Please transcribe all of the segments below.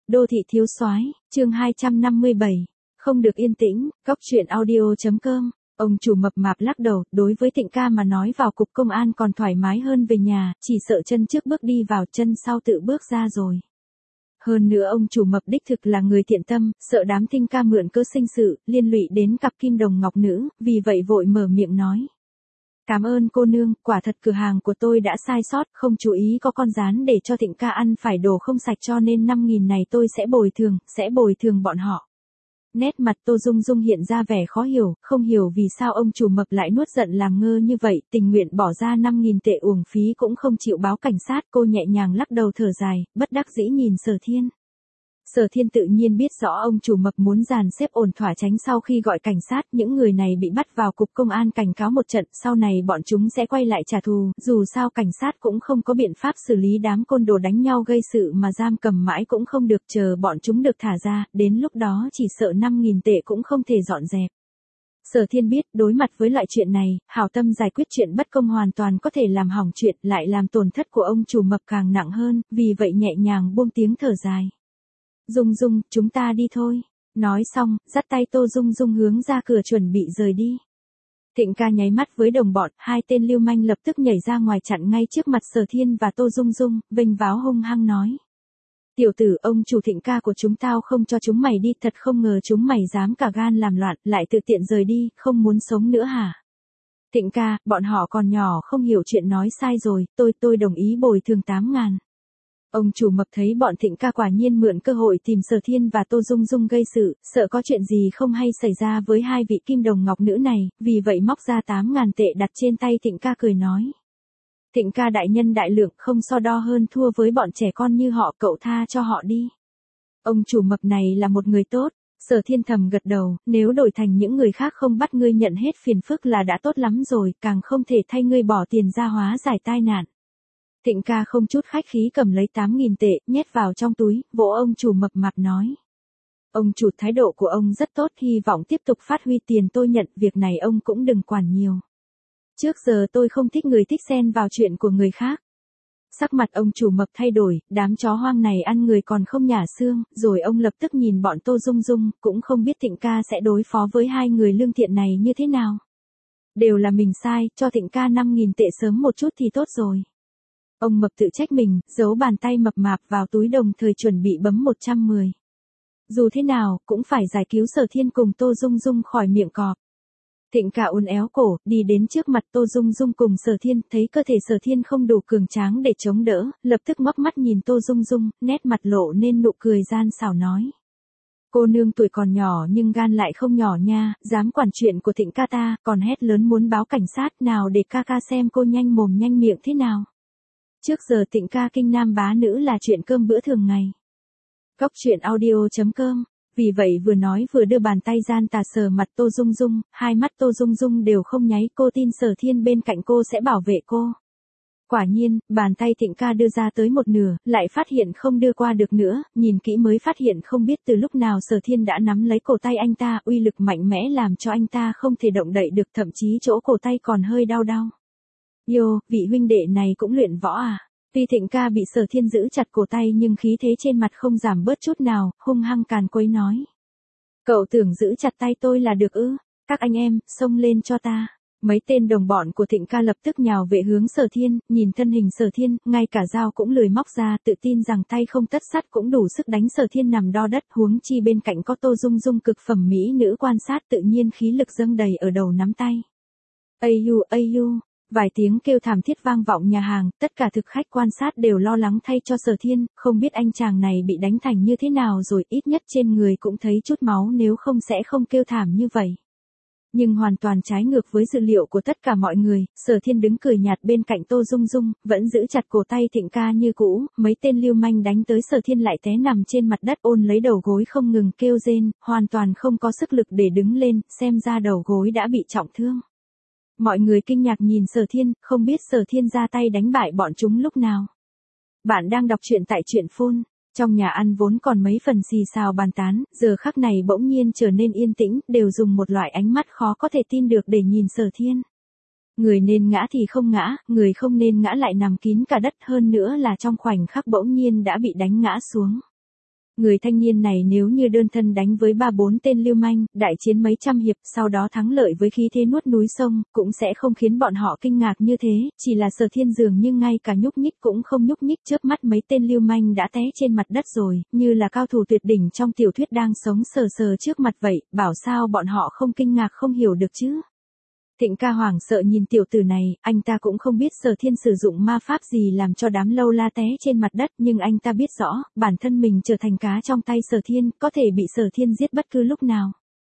Đô thị thiếu soái, chương 257. Không được yên tĩnh, Cóc truyện audio.com. Ông chủ mập mạp lắc đầu, đối với Thịnh ca mà nói vào cục công an còn thoải mái hơn về nhà, chỉ sợ chân trước bước đi vào chân sau tự bước ra rồi. Hơn nữa ông chủ mập đích thực là người thiện tâm, sợ đám Thịnh ca mượn cớ sinh sự, liên lụy đến cặp kim đồng ngọc nữ, vì vậy vội mở miệng nói. Cảm ơn cô nương, quả thật cửa hàng của tôi đã sai sót, không chú ý có con rán để cho Thịnh ca ăn phải đồ không sạch cho nên 5.000 này tôi sẽ bồi thường bọn họ. Nét mặt Tô Dung Dung hiện ra vẻ khó hiểu, không hiểu vì sao ông chủ mập lại nuốt giận làm ngơ như vậy, tình nguyện bỏ ra 5.000 tệ uổng phí cũng không chịu báo cảnh sát, cô nhẹ nhàng lắc đầu thở dài, bất đắc dĩ nhìn Sở Thiên. Sở Thiên tự nhiên biết rõ ông chủ mập muốn dàn xếp ổn thỏa tránh sau khi gọi cảnh sát, những người này bị bắt vào cục công an cảnh cáo một trận, sau này bọn chúng sẽ quay lại trả thù, dù sao cảnh sát cũng không có biện pháp xử lý đám côn đồ đánh nhau gây sự mà giam cầm mãi cũng không được, chờ bọn chúng được thả ra, đến lúc đó chỉ sợ 5.000 tệ cũng không thể dọn dẹp. Sở Thiên biết, đối mặt với loại chuyện này, hảo tâm giải quyết chuyện bất công hoàn toàn có thể làm hỏng chuyện, lại làm tổn thất của ông chủ mập càng nặng hơn, vì vậy nhẹ nhàng buông tiếng thở dài. Dung Dung, chúng ta đi thôi. Nói xong, dắt tay Tô Dung Dung hướng ra cửa chuẩn bị rời đi. Thịnh ca nháy mắt với đồng bọn, hai tên lưu manh lập tức nhảy ra ngoài chặn ngay trước mặt Sở Thiên và Tô Dung Dung, vênh váo hung hăng nói. Tiểu tử, ông chủ Thịnh ca của chúng tao không cho chúng mày đi, thật không ngờ chúng mày dám cả gan làm loạn, lại tự tiện rời đi, không muốn sống nữa hả? Thịnh ca, bọn họ còn nhỏ không hiểu chuyện nói sai rồi, tôi đồng ý bồi thường 8.000. Ông chủ mập thấy bọn Thịnh ca quả nhiên mượn cơ hội tìm Sở Thiên và Tô Dung Dung gây sự, sợ có chuyện gì không hay xảy ra với hai vị kim đồng ngọc nữ này, vì vậy móc ra 8.000 tệ đặt trên tay Thịnh ca cười nói. Thịnh ca đại nhân đại lượng, không so đo hơn thua với bọn trẻ con như họ, cậu tha cho họ đi. Ông chủ mập này là một người tốt. Sở Thiên thầm gật đầu, nếu đổi thành những người khác không bắt ngươi nhận hết phiền phức là đã tốt lắm rồi, càng không thể thay ngươi bỏ tiền ra hóa giải tai nạn. Thịnh ca không chút khách khí cầm lấy 8.000 tệ, nhét vào trong túi, vỗ ông chủ mập mạp nói. Ông chủ, thái độ của ông rất tốt, hy vọng tiếp tục phát huy tiền tôi nhận, việc này ông cũng đừng quản nhiều. Trước giờ tôi không thích người thích xen vào chuyện của người khác. Sắc mặt ông chủ mập thay đổi, đám chó hoang này ăn người còn không nhả xương, rồi ông lập tức nhìn bọn Tô Dung Dung, cũng không biết Thịnh ca sẽ đối phó với hai người lương thiện này như thế nào. Đều là mình sai, cho Thịnh ca 5.000 tệ sớm một chút thì tốt rồi. Ông mập tự trách mình, giấu bàn tay mập mạp vào túi đồng thời chuẩn bị bấm 110. Dù thế nào, cũng phải giải cứu Sở Thiên cùng Tô Dung Dung khỏi miệng cọp. Thịnh ca uốn éo cổ, đi đến trước mặt Tô Dung Dung cùng Sở Thiên, thấy cơ thể Sở Thiên không đủ cường tráng để chống đỡ, lập tức ngóc mắt nhìn Tô Dung Dung, nét mặt lộ nên nụ cười gian xảo nói. Cô nương tuổi còn nhỏ nhưng gan lại không nhỏ nha, dám quản chuyện của Thịnh ca ta, còn hét lớn muốn báo cảnh sát, nào để ca ca xem cô nhanh mồm nhanh miệng thế nào. Trước giờ Thịnh ca kinh nam bá nữ là chuyện cơm bữa thường ngày. Cóc truyện audio.com. Vì vậy vừa nói vừa đưa bàn tay gian tà sờ mặt Tô Dung Dung, hai mắt Tô Dung Dung đều không nháy, cô tin Sở Thiên bên cạnh cô sẽ bảo vệ cô. Quả nhiên, bàn tay Thịnh ca đưa ra tới một nửa, lại phát hiện không đưa qua được nữa, nhìn kỹ mới phát hiện không biết từ lúc nào Sở Thiên đã nắm lấy cổ tay anh ta, uy lực mạnh mẽ làm cho anh ta không thể động đậy được, thậm chí chỗ cổ tay còn hơi đau. Yo, vị huynh đệ này cũng luyện võ à? Tuy Thịnh ca bị Sở Thiên giữ chặt cổ tay nhưng khí thế trên mặt không giảm bớt chút nào, hung hăng càn quấy nói. Cậu tưởng giữ chặt tay tôi là được ư? Các anh em, xông lên cho ta. Mấy tên đồng bọn của Thịnh ca lập tức nhào về hướng Sở Thiên, nhìn thân hình Sở Thiên, ngay cả dao cũng lười móc ra, tự tin rằng tay không tất sắt cũng đủ sức đánh Sở Thiên nằm đo đất, huống chi bên cạnh có Tô Dung Dung cực phẩm mỹ nữ quan sát, tự nhiên khí lực dâng đầy ở đầu nắm tay. Ây u. Vài tiếng kêu thảm thiết vang vọng nhà hàng, tất cả thực khách quan sát đều lo lắng thay cho Sở Thiên, không biết anh chàng này bị đánh thành như thế nào rồi, ít nhất trên người cũng thấy chút máu, nếu không sẽ không kêu thảm như vậy. Nhưng hoàn toàn trái ngược với dự liệu của tất cả mọi người, Sở Thiên đứng cười nhạt bên cạnh Tô Dung Dung, vẫn giữ chặt cổ tay Thịnh ca như cũ, mấy tên lưu manh đánh tới Sở Thiên lại té nằm trên mặt đất ôm lấy đầu gối không ngừng kêu rên, hoàn toàn không có sức lực để đứng lên, xem ra đầu gối đã bị trọng thương. Mọi người kinh ngạc nhìn Sở Thiên, không biết Sở Thiên ra tay đánh bại bọn chúng lúc nào. Bạn đang đọc truyện tại truyện Phone. Trong nhà ăn vốn còn mấy phần xì xào bàn tán, giờ khắc này bỗng nhiên trở nên yên tĩnh, đều dùng một loại ánh mắt khó có thể tin được để nhìn Sở Thiên. Người nên ngã thì không ngã, người không nên ngã lại nằm kín cả đất, hơn nữa là trong khoảnh khắc bỗng nhiên đã bị đánh ngã xuống. Người thanh niên này nếu như đơn thân đánh với 3-4 tên lưu manh, đại chiến mấy trăm hiệp, sau đó thắng lợi với khí thế nuốt núi sông, cũng sẽ không khiến bọn họ kinh ngạc như thế, chỉ là Sở Thiên dường như ngay cả nhúc nhích cũng không nhúc nhích, chớp mắt mấy tên lưu manh đã té trên mặt đất rồi, như là cao thủ tuyệt đỉnh trong tiểu thuyết đang sống sờ sờ trước mặt vậy, bảo sao bọn họ không kinh ngạc không hiểu được chứ. Thịnh ca hoảng sợ nhìn tiểu tử này, anh ta cũng không biết Sở Thiên sử dụng ma pháp gì làm cho đám lâu la té trên mặt đất, nhưng anh ta biết rõ, bản thân mình trở thành cá trong tay Sở Thiên, có thể bị Sở Thiên giết bất cứ lúc nào.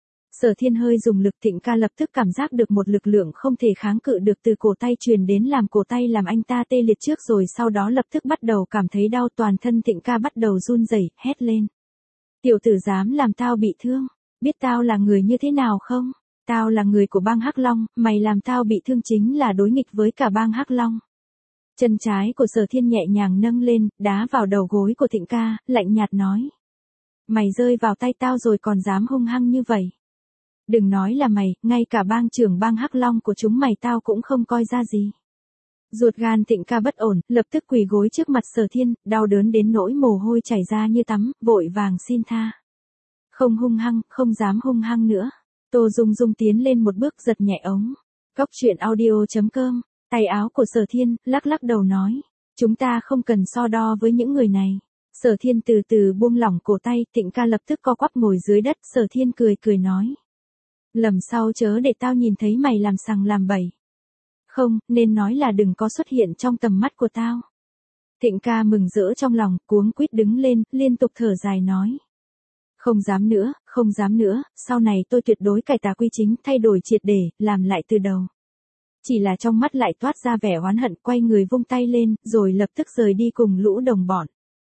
Sở Thiên hơi dùng lực, Thịnh ca lập tức cảm giác được một lực lượng không thể kháng cự được từ cổ tay truyền đến làm cổ tay làm anh ta tê liệt trước rồi sau đó lập tức bắt đầu cảm thấy đau, toàn thân Thịnh ca bắt đầu run rẩy, hét lên. Tiểu tử dám làm tao bị thương, biết tao là người như thế nào không? Tao là người của bang Hắc Long, mày làm tao bị thương chính là đối nghịch với cả bang Hắc Long. Chân trái của Sở Thiên nhẹ nhàng nâng lên, đá vào đầu gối của Thịnh ca, lạnh nhạt nói. Mày rơi vào tay tao rồi còn dám hung hăng như vậy. Đừng nói là mày, ngay cả bang trưởng bang Hắc Long của chúng mày tao cũng không coi ra gì. Ruột gan Thịnh ca bất ổn, lập tức quỳ gối trước mặt Sở Thiên, đau đớn đến nỗi mồ hôi chảy ra như tắm, vội vàng xin tha. Không hung hăng, không dám hung hăng nữa. Tô Dung Dung tiến lên một bước giật nhẹ ống. Cóc truyện audio.com, tay áo của Sở Thiên, lắc lắc đầu nói. Chúng ta không cần so đo với những người này. Sở Thiên từ từ buông lỏng cổ tay, Thịnh ca lập tức co quắp ngồi dưới đất, Sở Thiên cười cười nói. Lần sau chớ để tao nhìn thấy mày làm sằng làm bậy. Không, nên nói là đừng có xuất hiện trong tầm mắt của tao. Thịnh ca mừng rỡ trong lòng, cuống quýt đứng lên, liên tục thở dài nói. Không dám nữa, không dám nữa, sau này tôi tuyệt đối cải tà quy chính, thay đổi triệt để, làm lại từ đầu. Chỉ là trong mắt lại toát ra vẻ oán hận, quay người vung tay lên, rồi lập tức rời đi cùng lũ đồng bọn.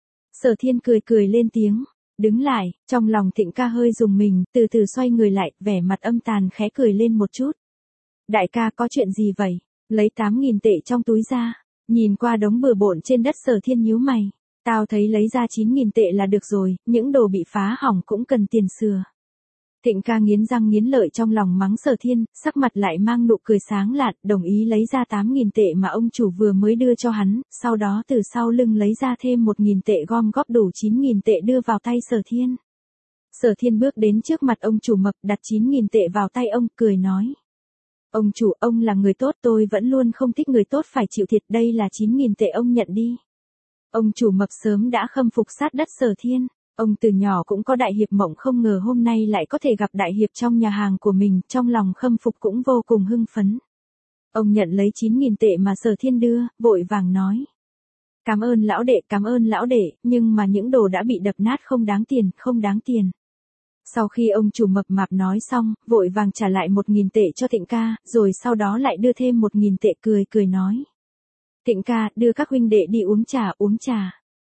Sở Thiên cười cười lên tiếng, đứng lại, trong lòng Thịnh ca hơi rùng mình, từ từ xoay người lại, vẻ mặt âm tàn khẽ cười lên một chút. Đại ca có chuyện gì vậy? Lấy 8.000 tệ trong túi ra, nhìn qua đống bừa bộn trên đất, Sở Thiên nhíu mày. Tao thấy lấy ra 9.000 tệ là được rồi, những đồ bị phá hỏng cũng cần tiền sửa. Thịnh ca nghiến răng nghiến lợi trong lòng mắng Sở Thiên, sắc mặt lại mang nụ cười sáng lạn, đồng ý lấy ra 8.000 tệ mà ông chủ vừa mới đưa cho hắn, sau đó từ sau lưng lấy ra thêm 1.000 tệ gom góp đủ 9.000 tệ đưa vào tay Sở Thiên. Sở Thiên bước đến trước mặt ông chủ mập, đặt 9.000 tệ vào tay ông, cười nói. Ông chủ, ông là người tốt, tôi vẫn luôn không thích người tốt phải chịu thiệt, đây là 9.000 tệ ông nhận đi. Ông chủ mập sớm đã khâm phục sát đất Sở Thiên, ông từ nhỏ cũng có đại hiệp mộng, không ngờ hôm nay lại có thể gặp đại hiệp trong nhà hàng của mình, trong lòng khâm phục cũng vô cùng hưng phấn. Ông nhận lấy 9.000 tệ mà Sở Thiên đưa, vội vàng nói. Cảm ơn lão đệ, nhưng mà những đồ đã bị đập nát không đáng tiền, không đáng tiền. Sau khi ông chủ mập mạp nói xong, vội vàng trả lại 1.000 tệ cho Thịnh ca, rồi sau đó lại đưa thêm 1.000 tệ, cười cười nói. Thịnh ca, đưa các huynh đệ đi uống trà.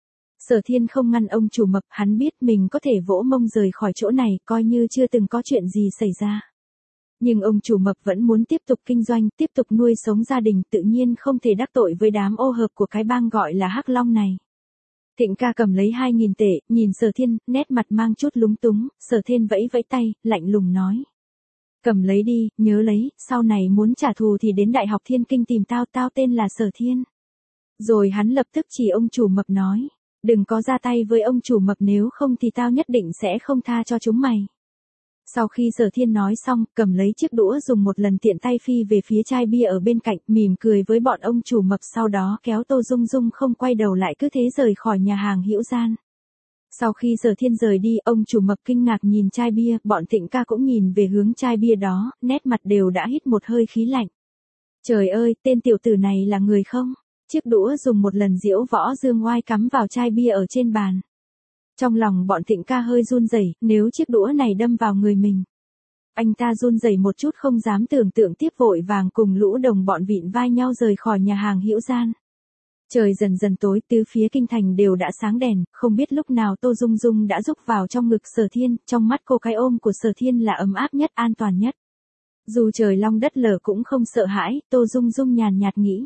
Sở Thiên không ngăn ông chủ mập, hắn biết mình có thể vỗ mông rời khỏi chỗ này, coi như chưa từng có chuyện gì xảy ra. Nhưng ông chủ mập vẫn muốn tiếp tục kinh doanh, tiếp tục nuôi sống gia đình, tự nhiên không thể đắc tội với đám ô hợp của cái bang gọi là Hắc Long này. Thịnh ca cầm lấy 2.000 tệ, nhìn Sở Thiên, nét mặt mang chút lúng túng, Sở Thiên vẫy vẫy tay, lạnh lùng nói. Cầm lấy đi, nhớ lấy, sau này muốn trả thù thì đến Đại học Thiên Kinh tìm tao, tao tên là Sở Thiên. Rồi hắn lập tức chỉ ông chủ mập nói, đừng có ra tay với ông chủ mập, nếu không thì tao nhất định sẽ không tha cho chúng mày. Sau khi Sở Thiên nói xong, cầm lấy chiếc đũa dùng một lần tiện tay phi về phía chai bia ở bên cạnh, mỉm cười với bọn ông chủ mập, sau đó kéo Tô Dung Dung không quay đầu lại cứ thế rời khỏi nhà hàng Hữu Gian. Sau khi Sở Thiên rời đi, ông chủ mập kinh ngạc nhìn chai bia, bọn Thịnh ca cũng nhìn về hướng chai bia đó, nét mặt đều đã hít một hơi khí lạnh. Trời ơi, tên tiểu tử này là người không? Chiếc đũa dùng một lần diễu võ dương oai cắm vào chai bia ở trên bàn. Trong lòng bọn Thịnh ca hơi run rẩy, nếu chiếc đũa này đâm vào người mình. Anh ta run rẩy một chút không dám tưởng tượng, tiếp vội vàng cùng lũ đồng bọn vịn vai nhau rời khỏi nhà hàng Hữu Gian. Trời dần dần tối, tứ phía kinh thành đều đã sáng đèn, không biết lúc nào Tô Dung Dung đã rúc vào trong ngực Sở Thiên, trong mắt cô cái ôm của Sở Thiên là ấm áp nhất, an toàn nhất. Dù trời long đất lở cũng không sợ hãi, Tô Dung Dung nhàn nhạt nghĩ.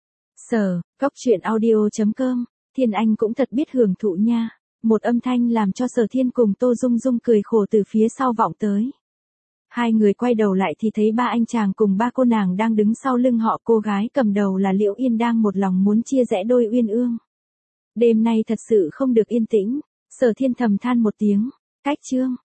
Cóc truyện audio.com, Thiên Anh cũng thật biết hưởng thụ nha. Một âm thanh làm cho Sở Thiên cùng Tô Dung Dung cười khổ từ phía sau vọng tới. Hai người quay đầu lại thì thấy ba anh chàng cùng ba cô nàng đang đứng sau lưng họ, cô gái cầm đầu là Liễu Yên đang một lòng muốn chia rẽ đôi uyên ương. Đêm nay thật sự không được yên tĩnh, Sở Thiên thầm than một tiếng, cách chương.